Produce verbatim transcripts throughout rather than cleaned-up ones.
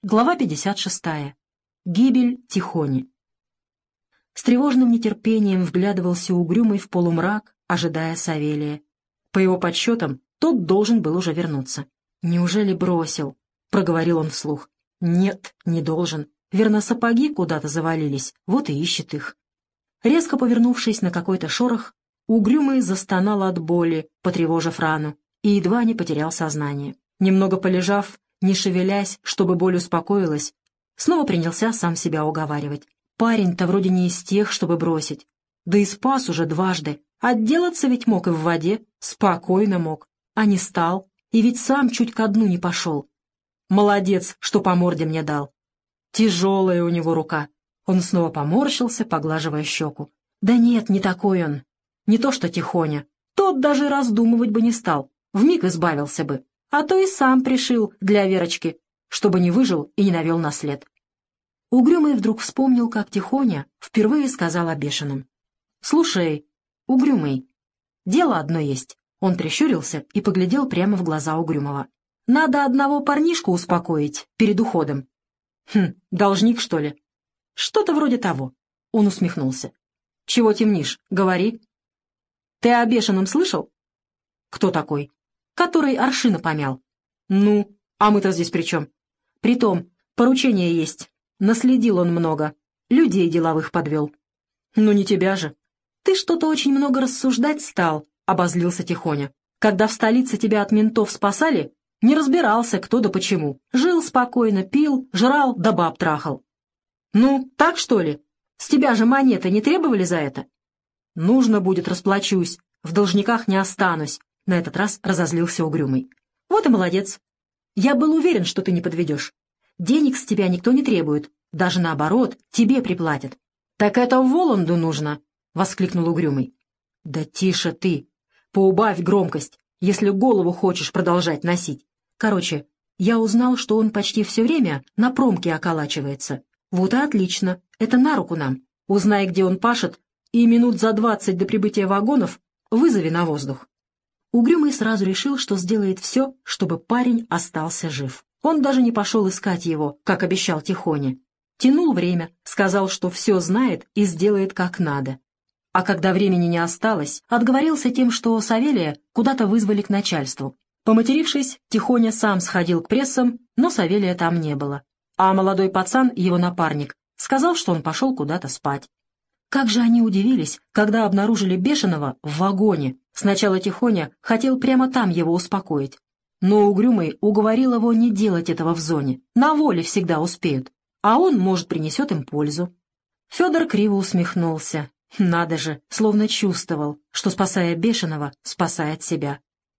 Глава пятьдесят шестая. Гибель Тихони. С тревожным нетерпением вглядывался Угрюмый в полумрак, ожидая Савелия. По его подсчетам, тот должен был уже вернуться. «Неужели бросил?» — проговорил он вслух. «Нет, не должен. Верно, сапоги куда-то завалились, вот и ищет их». Резко повернувшись на какой-то шорох, Угрюмый застонал от боли, потревожив рану, и едва не потерял сознание. Немного полежав, не шевелясь, чтобы боль успокоилась, снова принялся сам себя уговаривать. Парень-то вроде не из тех, чтобы бросить. Да и спас уже дважды. Отделаться ведь мог и в воде, спокойно мог. А не стал, и ведь сам чуть ко дну не пошел. Молодец, что по морде мне дал. Тяжелая у него рука. Он снова поморщился, поглаживая щеку. Да нет, не такой он. Не то что Тихоня. Тот даже раздумывать бы не стал. Вмиг избавился бы. А то и сам пришил для Верочки, чтобы не выжил и не навел на след. Угрюмый вдруг вспомнил, как Тихоня впервые сказал о бешеном. «Слушай, Угрюмый, дело одно есть». Он прищурился и поглядел прямо в глаза Угрюмого. «Надо одного парнишку успокоить перед уходом». «Хм, должник, что ли?» «Что-то вроде того». Он усмехнулся. «Чего темнишь? Говори». «Ты о бешеном слышал?» «Кто такой?» «Который аршина помял». «Ну, а мы-то здесь при чем?» «Притом, поручение есть. Наследил он много. Людей деловых подвел». «Ну, не тебя же». «Ты что-то очень много рассуждать стал», — обозлился Тихоня. «Когда в столице тебя от ментов спасали, не разбирался, кто да почему. Жил спокойно, пил, жрал да баб трахал». «Ну, так что ли? С тебя же монеты не требовали за это?» «Нужно будет, расплачусь. В должниках не останусь». На этот раз разозлился Угрюмый. «Вот и молодец. Я был уверен, что ты не подведешь. Денег с тебя никто не требует. Даже наоборот, тебе приплатят». «Так это в Воланду нужно!» — воскликнул Угрюмый. «Да тише ты! Поубавь громкость, если голову хочешь продолжать носить. Короче, я узнал, что он почти все время на промке околачивается. Вот и отлично, это на руку нам. Узнай, где он пашет, и минут за двадцать до прибытия вагонов вызови на воздух». Угрюмый сразу решил, что сделает все, чтобы парень остался жив. Он даже не пошел искать его, как обещал Тихоня. Тянул время, сказал, что все знает и сделает как надо. А когда времени не осталось, отговорился тем, что Савелия куда-то вызвали к начальству. Поматерившись, Тихоня сам сходил к прессам, но Савелия там не было. А молодой пацан, его напарник, сказал, что он пошел куда-то спать. Как же они удивились, когда обнаружили бешеного в вагоне. Сначала Тихоня хотел прямо там его успокоить. Но Угрюмый уговорил его не делать этого в зоне. На воле всегда успеют. А он, может, принесет им пользу. Федор криво усмехнулся. Надо же, словно чувствовал, что, спасая бешеного, спасает себя.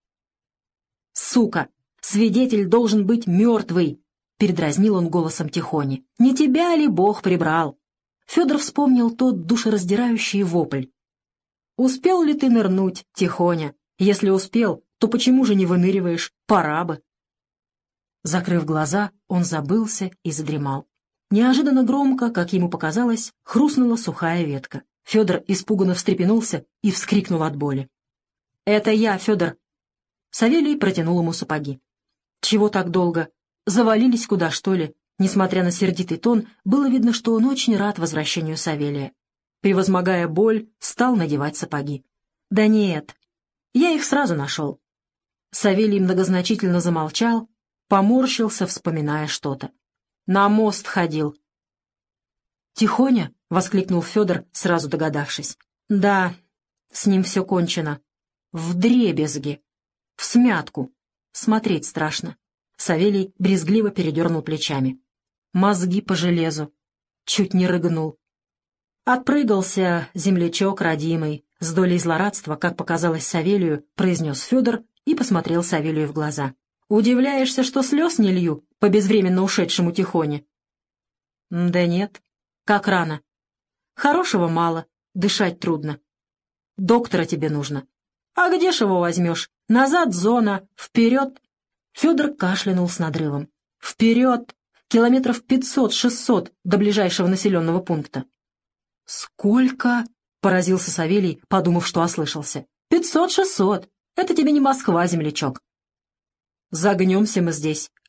«Сука! Свидетель должен быть мертвый!» — передразнил он голосом Тихони. «Не тебя ли Бог прибрал?» Федор вспомнил тот душераздирающий вопль. «Успел ли ты нырнуть, Тихоня? Если успел, то почему же не выныриваешь? Пора бы». Закрыв глаза, он забылся и задремал. Неожиданно громко, как ему показалось, хрустнула сухая ветка. Федор испуганно встрепенулся и вскрикнул от боли. «Это я, Федор!» Савелий протянул ему сапоги. «Чего так долго? Завалились куда, что ли?» Несмотря на сердитый тон, было видно, что он очень рад возвращению Савелия. Превозмогая боль, стал надевать сапоги. «Да нет, я их сразу нашел». Савелий многозначительно замолчал, поморщился, вспоминая что-то. «На мост ходил». «Тихоня?» — воскликнул Федор, сразу догадавшись. «Да, с ним все кончено. Вдребезги, всмятку. Смотреть страшно». Савелий брезгливо передернул плечами. «Мозги по железу». Чуть не рыгнул. «Отпрыгался землячок родимый», с долей злорадства, как показалось Савелию, произнес Федор и посмотрел Савелию в глаза. «Удивляешься, что слез не лью по безвременно ушедшему Тихоне?» «Да нет. Как рано. Хорошего мало, дышать трудно. Доктора тебе нужно. А где ж его возьмешь? Назад зона, вперед!» Федор кашлянул с надрывом. «Вперед! Километров пятьсот-шестьсот до ближайшего населенного пункта». «Сколько?» — поразился Савелий, подумав, что ослышался. «Пятьсот-шестьсот. Это тебе не Москва, землячок». «Загнемся мы здесь,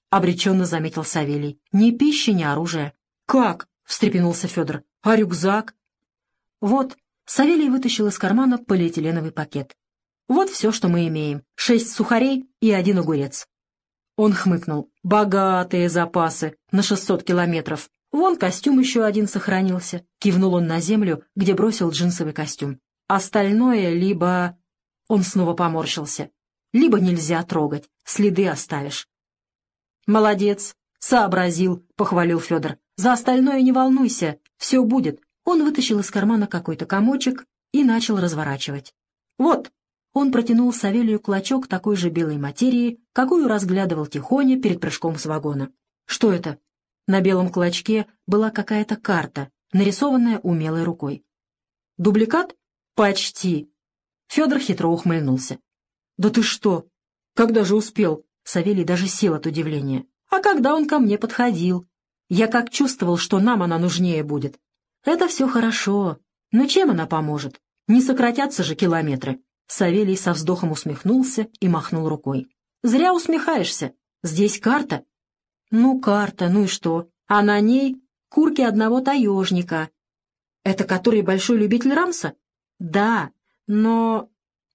— обреченно заметил Савелий. «Ни пищи, ни оружия». «Как?» — встрепенулся Федор. «А рюкзак?» «Вот». Савелий вытащил из кармана полиэтиленовый пакет. «Вот все, что мы имеем. Шесть сухарей и один огурец». Он хмыкнул. «Богатые запасы на шестьсот километров. Вон костюм еще один сохранился». Кивнул он на землю, где бросил джинсовый костюм. «Остальное либо...» Он снова поморщился. «Либо нельзя трогать, следы оставишь». «Молодец, сообразил», — похвалил Федор. «За остальное не волнуйся, все будет». Он вытащил из кармана какой-то комочек и начал разворачивать. «Вот». Он протянул Савелию клочок такой же белой материи, какую разглядывал Тихоня перед прыжком с вагона. «Что это?» На белом клочке была какая-то карта, нарисованная умелой рукой. «Дубликат?» «Почти». Федор хитро ухмыльнулся. «Да ты что? Когда же успел?» Савелий даже сел от удивления. «А когда он ко мне подходил? Я как чувствовал, что нам она нужнее будет. Это все хорошо, но чем она поможет? Не сократятся же километры». Савелий со вздохом усмехнулся и махнул рукой. «Зря усмехаешься. Здесь карта». «Ну, карта, ну и что? А на ней курки одного таежника». «Это который большой любитель рамса?» «Да, но...»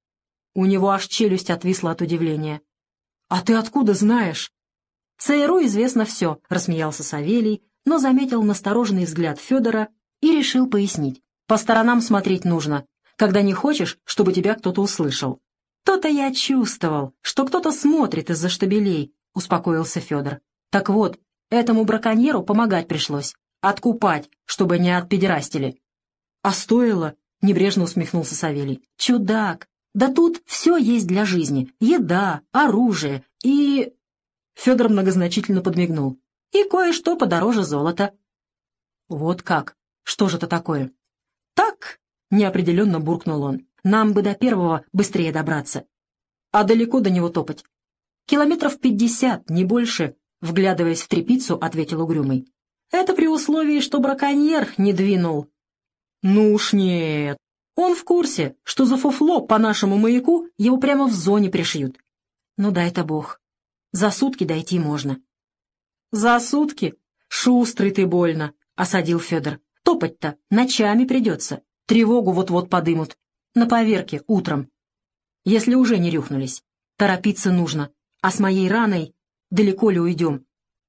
У него аж челюсть отвисла от удивления. «А ты откуда знаешь?» «ЦРУ известно все», — рассмеялся Савелий, но заметил настороженный взгляд Федора и решил пояснить. «По сторонам смотреть нужно, когда не хочешь, чтобы тебя кто-то услышал». «То-то я чувствовал, что кто-то смотрит из-за штабелей», — успокоился Федор. «Так вот, этому браконьеру помогать пришлось, откупать, чтобы не отпедерастили». «А стоило?» — небрежно усмехнулся Савелий. «Чудак! Да тут все есть для жизни. Еда, оружие и...» Федор многозначительно подмигнул. «И кое-что подороже золота». «Вот как? Что же это такое?» «Так», — неопределенно буркнул он. «Нам бы до первого быстрее добраться». «А далеко до него топать?» «Километров пятьдесят, не больше», — вглядываясь в тряпицу, ответил Угрюмый. «Это при условии, что браконьер не двинул». «Ну уж нет. Он в курсе, что за фуфло по нашему маяку его прямо в зоне пришьют». «Ну дай-то бог. За сутки дойти можно». «За сутки? Шустрый ты больно», — осадил Федор. «Топать-то ночами придется. Тревогу вот-вот подымут. На поверке утром. Если уже не рюхнулись. Торопиться нужно. А с моей раной далеко ли уйдем?»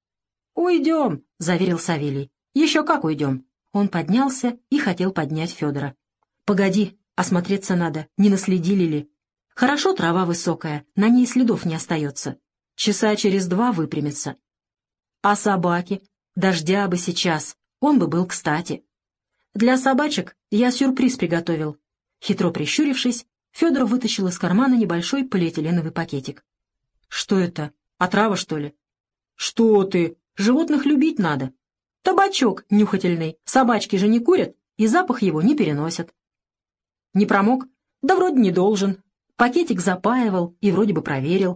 «Уйдем», — заверил Савелий. «Еще как уйдем». Он поднялся и хотел поднять Федора. «Погоди, осмотреться надо, не наследили ли. Хорошо трава высокая, на ней следов не остается. Часа через два выпрямится. А собаки? Дождя бы сейчас, он бы был кстати. Для собачек я сюрприз приготовил». Хитро прищурившись, Федор вытащил из кармана небольшой полиэтиленовый пакетик. «Что это? Отрава, что ли?» «Что ты? Животных любить надо. Табачок нюхательный, собачки же не курят, и запах его не переносят». «Не промок? Да вроде не должен. Пакетик запаивал и вроде бы проверил».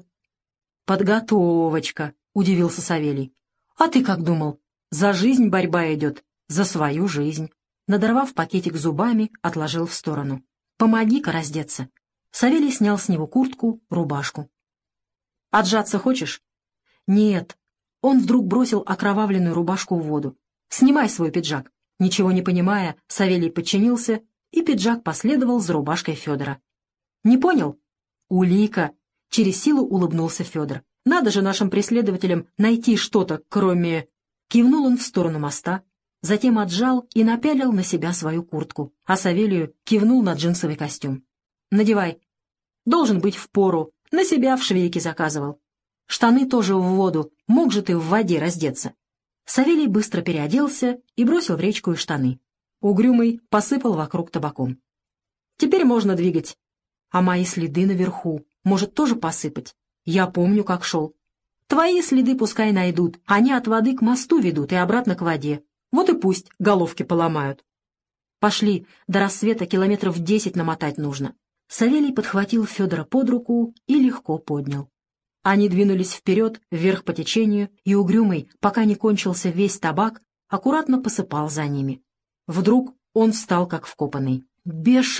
«Подготовочка», — удивился Савелий. «А ты как думал? За жизнь борьба идет, за свою жизнь». Надорвав пакетик зубами, отложил в сторону. «Помоги-ка раздеться». Савелий снял с него куртку, рубашку. «Отжаться хочешь?» «Нет». Он вдруг бросил окровавленную рубашку в воду. «Снимай свой пиджак». Ничего не понимая, Савелий подчинился, и пиджак последовал за рубашкой Федора. «Не понял?» «Улика!» — через силу улыбнулся Федор. «Надо же нашим преследователям найти что-то, кроме...» Кивнул он в сторону моста, затем отжал и напялил на себя свою куртку, а Савелию кивнул на джинсовый костюм. «Надевай. Должен быть впору, на себя в швейке заказывал. Штаны тоже в воду, мог же ты в воде раздеться». Савелий быстро переоделся и бросил в речку и штаны. Угрюмый посыпал вокруг табаком. «Теперь можно двигать. А мои следы наверху, может, тоже посыпать? Я помню, как шел. Твои следы пускай найдут, они от воды к мосту ведут и обратно к воде. Вот и пусть головки поломают. Пошли, до рассвета километров десять намотать нужно». Савелий подхватил Федора под руку и легко поднял. Они двинулись вперед, вверх по течению, и Угрюмый, пока не кончился весь табак, аккуратно посыпал за ними. Вдруг он встал как вкопанный. «Беш...»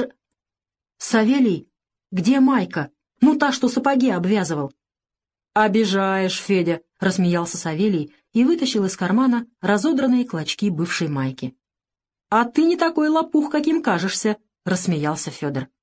«Савелий, где Майка? Ну, та, что сапоги обвязывал». «Обижаешь, Федя», — рассмеялся Савелий и вытащил из кармана разодранные клочки бывшей майки. «А ты не такой лопух, каким кажешься», — рассмеялся Федор.